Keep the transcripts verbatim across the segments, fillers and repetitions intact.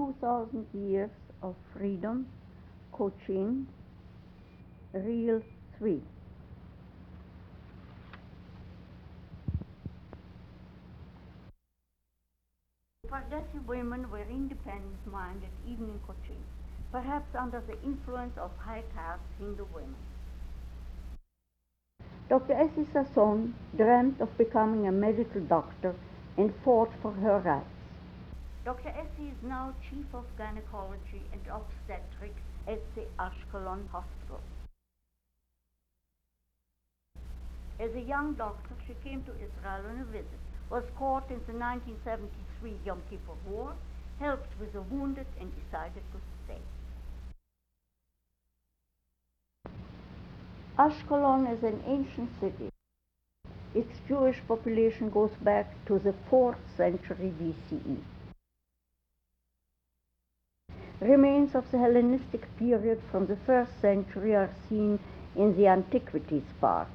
two thousand years of freedom, Cochin, Reel three. Pardesi women were independent-minded even in Cochin, perhaps under the influence of high-caste Hindu women. Doctor Essie Sasson dreamt of becoming a medical doctor and fought for her rights. Doctor Essie is now Chief of Gynecology and Obstetrics at the Ashkelon Hospital. As a young doctor, she came to Israel on a visit, was caught in the nineteen seventy-three Yom Kippur War, helped with the wounded, and decided to stay. Ashkelon is an ancient city. Its Jewish population goes back to the fourth century B C E. Remains of the Hellenistic period from the first century are seen in the Antiquities Park.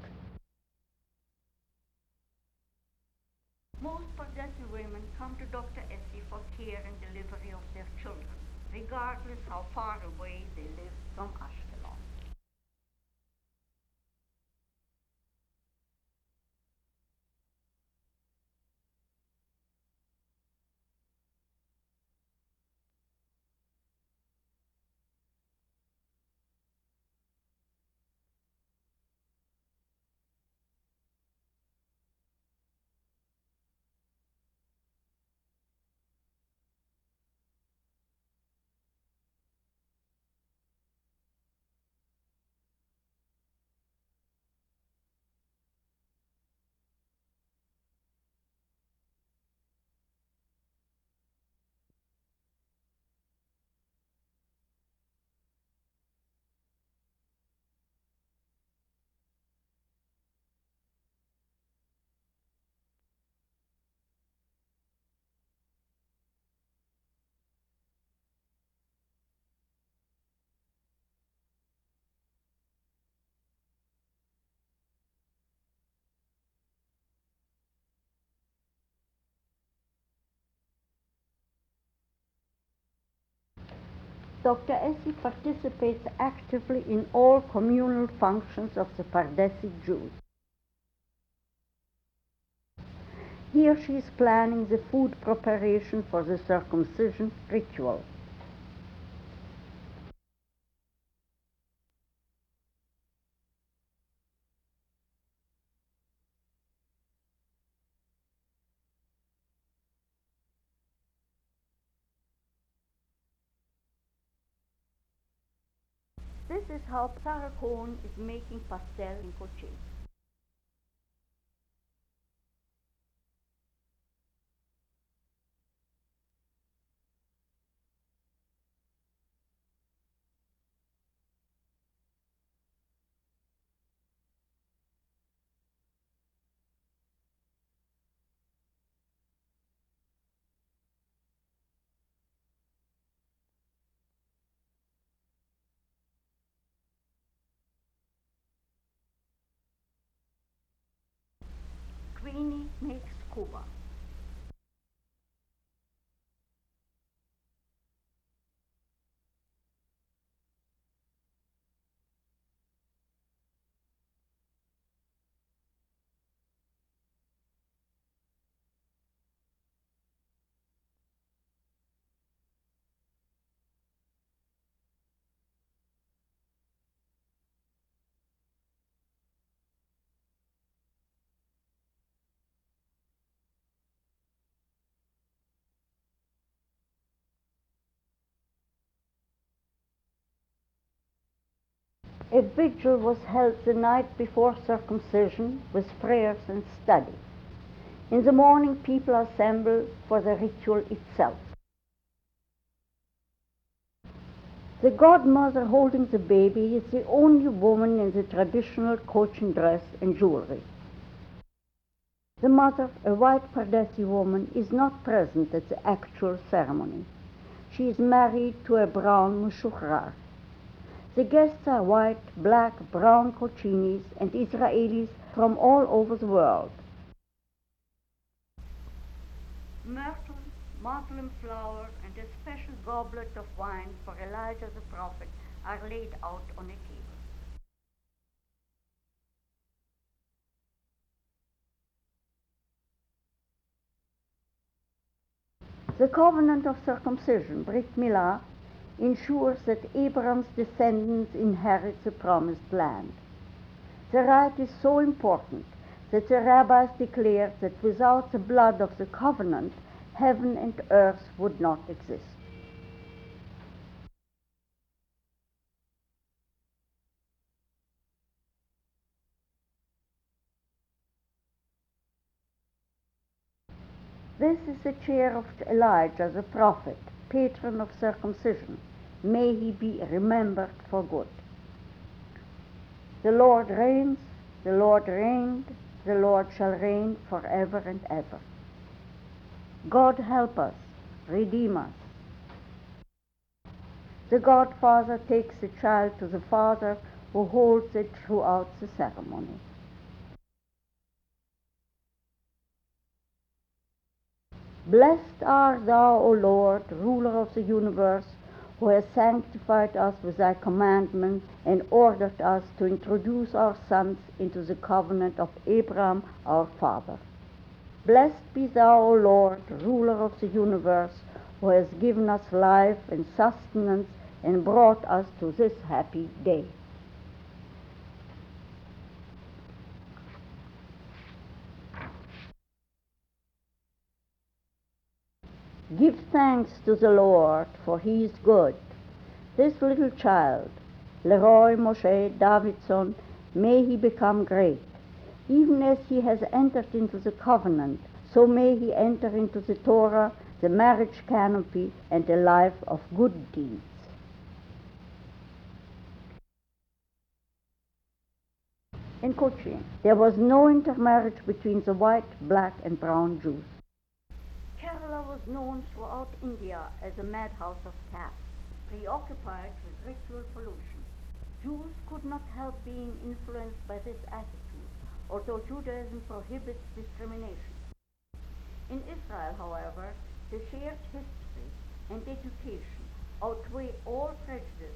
Most Pardesi women come to Doctor Essie for care and delivery of their children, regardless how far away they live from Ashkelon. Doctor Essie participates actively in all communal functions of the Pardesi Jews. Here she is planning the food preparation for the circumcision ritual. This is how Sarah Cohen is making pastel in Cochin. Queenie makes kuba. A vigil was held the night before circumcision with prayers and study. In the morning, people assemble for the ritual itself. The godmother holding the baby is the only woman in the traditional Cochin dress and jewelry. The mother, a white Pardesi woman, is not present at the actual ceremony. She is married to a brown mushukhrar. The guests are white, black, brown Cochinis and Israelis from all over the world. Myrtle, muslin flower, and and a special goblet of wine for Elijah the prophet are laid out on a table. The covenant of circumcision, Brit Milah, ensures that Abraham's descendants inherit the promised land. The rite is so important that the rabbis declared that without the blood of the covenant, heaven and earth would not exist. This is the chair of Elijah the prophet, patron of circumcision. May he be remembered for good. The Lord reigns, the Lord reigned, the Lord shall reign forever and ever. God help us, redeem us. The godfather takes the child to the father, who holds it throughout the ceremony. Blessed art thou, O Lord, ruler of the universe, who has sanctified us with thy commandments and ordered us to introduce our sons into the covenant of Abraham our father. Blessed be thou, O Lord, ruler of the universe, who has given us life and sustenance and brought us to this happy day. Give thanks to the Lord, for he is good. This little child, Leroy Moshe Davidson, may he become great. Even as he has entered into the covenant, so may he enter into the Torah, the marriage canopy, and a life of good deeds. In Cochin, there was no intermarriage between the white, black, and brown Jews. Kerala was known throughout India as a madhouse of castes, preoccupied with ritual pollution. Jews could not help being influenced by this attitude, although Judaism prohibits discrimination. In Israel, however, the shared history and education outweigh all prejudice.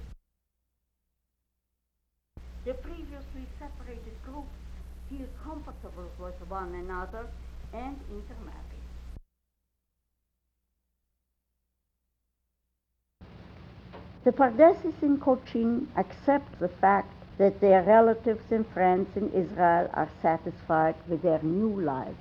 The previously separated groups feel comfortable with one another and intermarry. The Pardesis in Cochin accept the fact that their relatives and friends in Israel are satisfied with their new lives.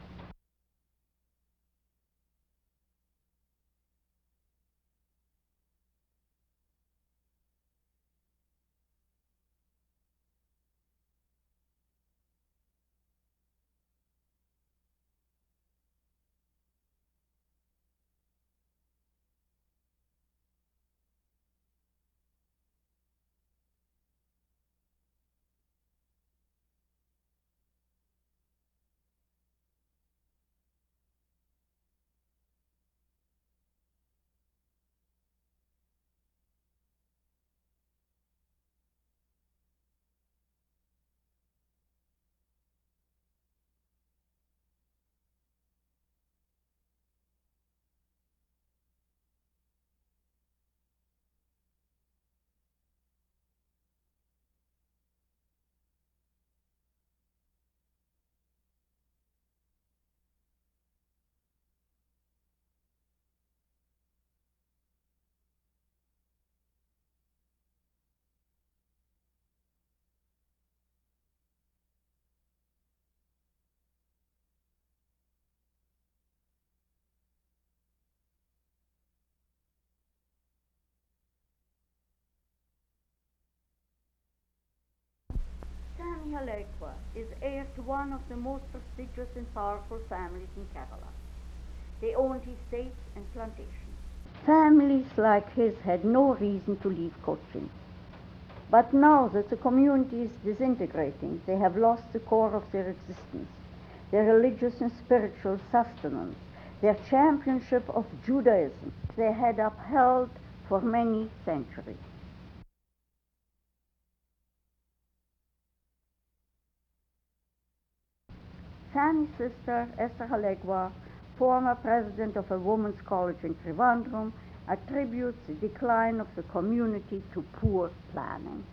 Sami Halekwa is heir to one of the most prestigious and powerful families in Kerala. They owned estates and plantations. Families like his had no reason to leave Cochin. But now that the community is disintegrating, they have lost the core of their existence, their religious and spiritual sustenance, their championship of Judaism they had upheld for many centuries. Sami's sister, Esther Halegwa, former president of a women's college in Trivandrum, attributes the decline of the community to poor planning.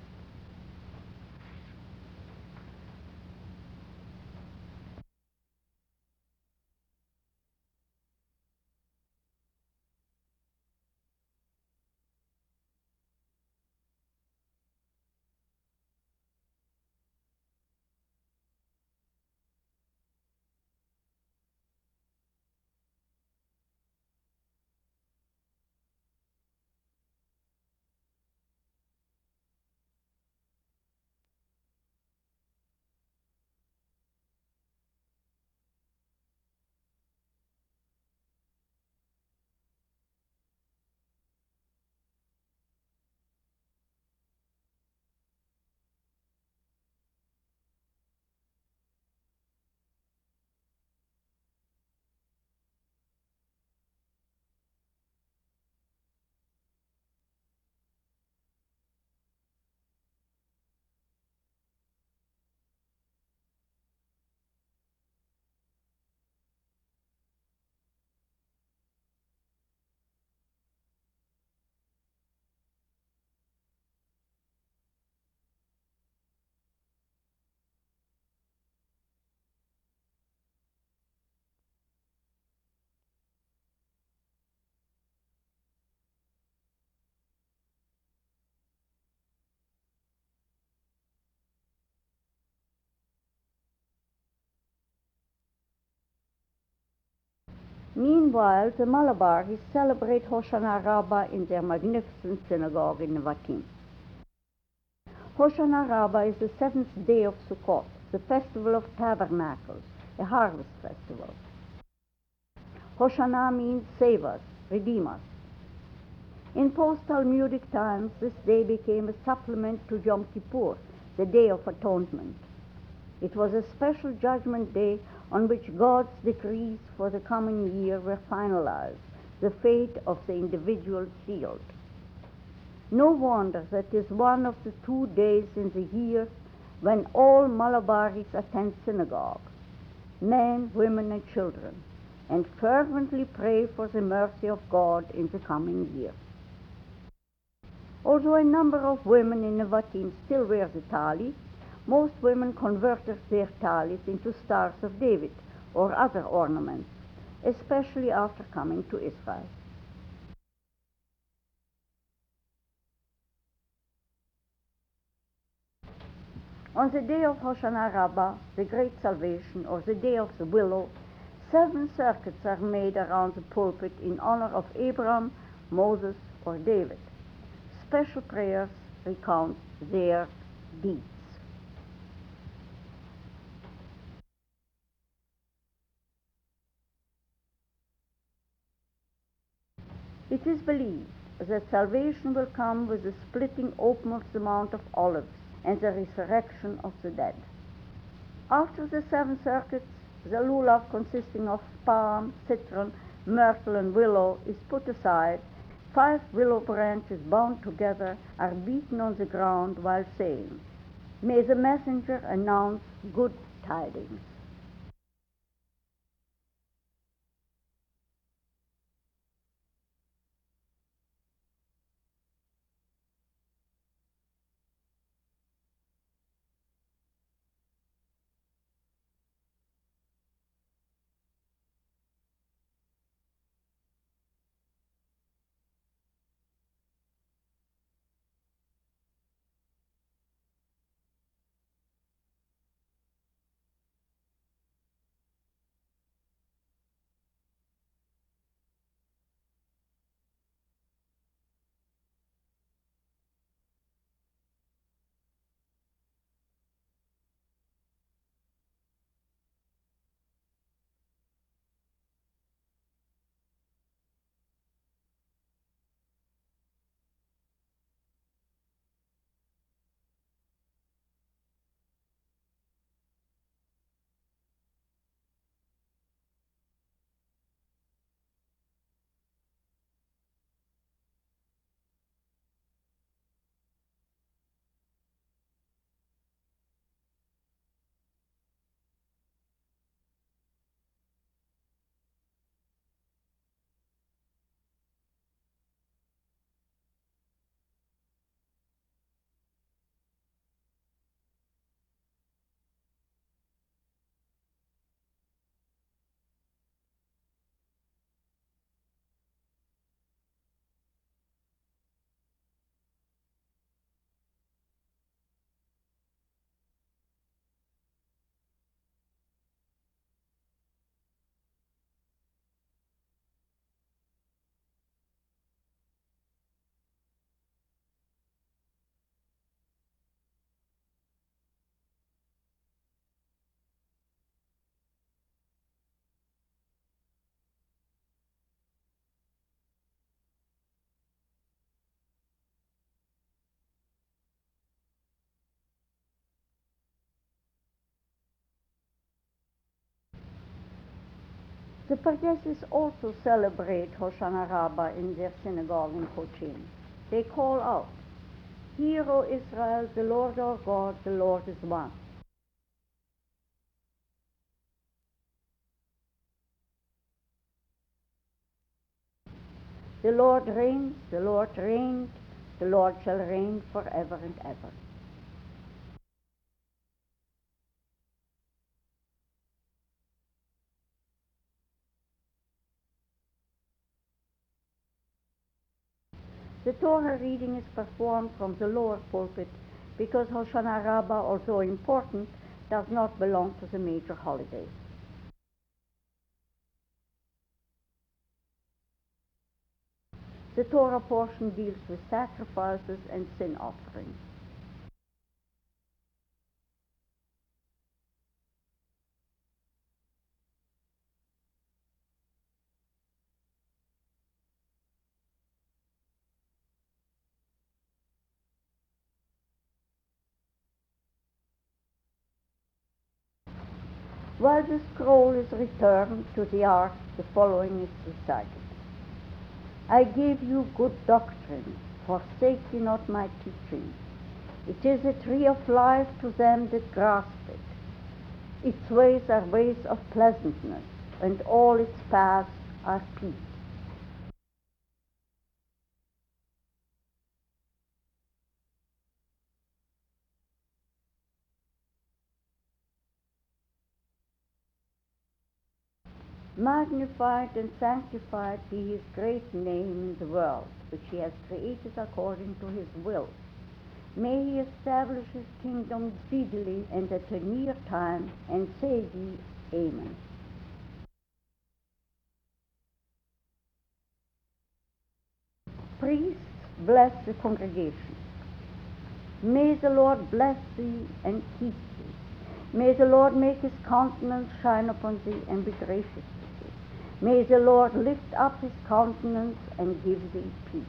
Meanwhile, the Malabaris celebrate Hoshana Rabbah in their magnificent synagogue in Nevatim. Hoshana Rabbah is the seventh day of Sukkot, the festival of tabernacles, a harvest festival. Hoshana means save us, redeem us. In post-Talmudic times, this day became a supplement to Yom Kippur, the Day of Atonement. It was a special judgment day on which God's decrees for the coming year were finalized, the fate of the individual sealed. No wonder that it is one of the two days in the year when all Malabaris attend synagogue, men, women, and children, and fervently pray for the mercy of God in the coming year. Although a number of women in Nevatim still wear the tali, most women converted their talis into stars of David or other ornaments, especially after coming to Israel. On the day of Hoshana Rabbah, the Great Salvation, or the Day of the Willow, seven circuits are made around the pulpit in honor of Abraham, Moses, or David. Special prayers recount their deeds. It is believed that salvation will come with the splitting open of the Mount of Olives and the resurrection of the dead. After the seven circuits, the lulav consisting of palm, citron, myrtle, and willow is put aside. Five willow branches bound together are beaten on the ground while saying, "May the messenger announce good tidings." The Pardesis also celebrate Hoshana Rabbah in their synagogue in Cochin. They call out, "Hear, O Israel, the Lord our God, the Lord is one." The Lord reigns, the Lord reigned, the Lord shall reign forever and ever. The Torah reading is performed from the lower pulpit because Hoshana Rabbah, although important, does not belong to the major holidays. The Torah portion deals with sacrifices and sin offerings. While the scroll is returned to the ark, the following is recited. I gave you good doctrine, forsake ye not my teaching. It is a tree of life to them that grasp it. Its ways are ways of pleasantness, and all its paths are peace. Magnified and sanctified be his great name in the world, which he has created according to his will. May he establish his kingdom speedily and at a near time, and say ye, Amen. Priests, bless the congregation. May the Lord bless thee and keep thee. May the Lord make his countenance shine upon thee and be gracious to thee. May the Lord lift up his countenance and give thee peace.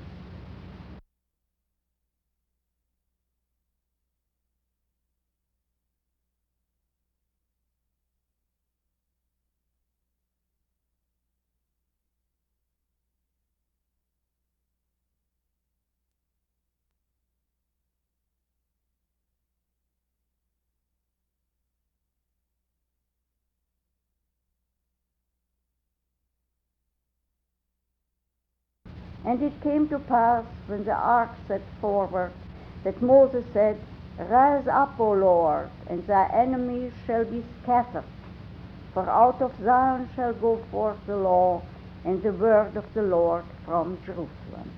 And it came to pass, when the ark set forward, that Moses said, Rise up, O Lord, and thy enemies shall be scattered. For out of Zion shall go forth the law and the word of the Lord from Jerusalem.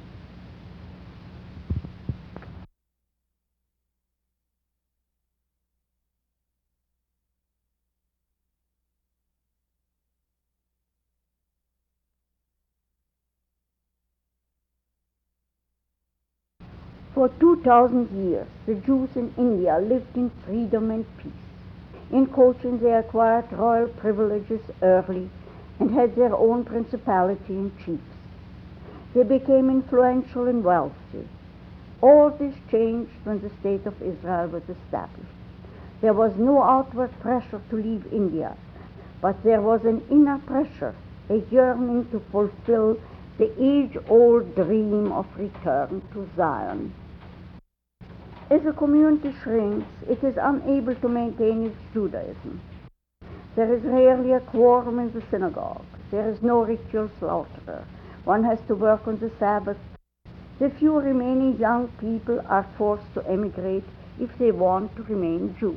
For two thousand years, the Jews in India lived in freedom and peace. In Cochin, they acquired royal privileges early and had their own principality and chiefs. They became influential and wealthy. All this changed when the State of Israel was established. There was no outward pressure to leave India, but there was an inner pressure, a yearning to fulfill the age-old dream of return to Zion. As a community shrinks, it is unable to maintain its Judaism. There is rarely a quorum in the synagogue. There is no ritual slaughter. One has to work on the Sabbath. The few remaining young people are forced to emigrate if they want to remain Jews.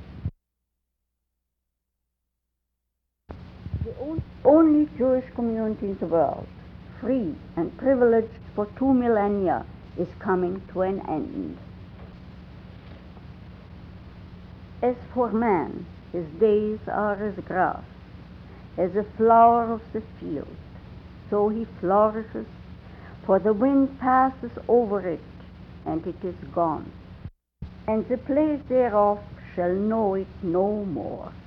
The only Jewish community in the world, free and privileged for two millennia, is coming to an end. As for man, his days are as grass, as a flower of the field. So he flourishes, for the wind passes over it, and it is gone, and the place thereof shall know it no more.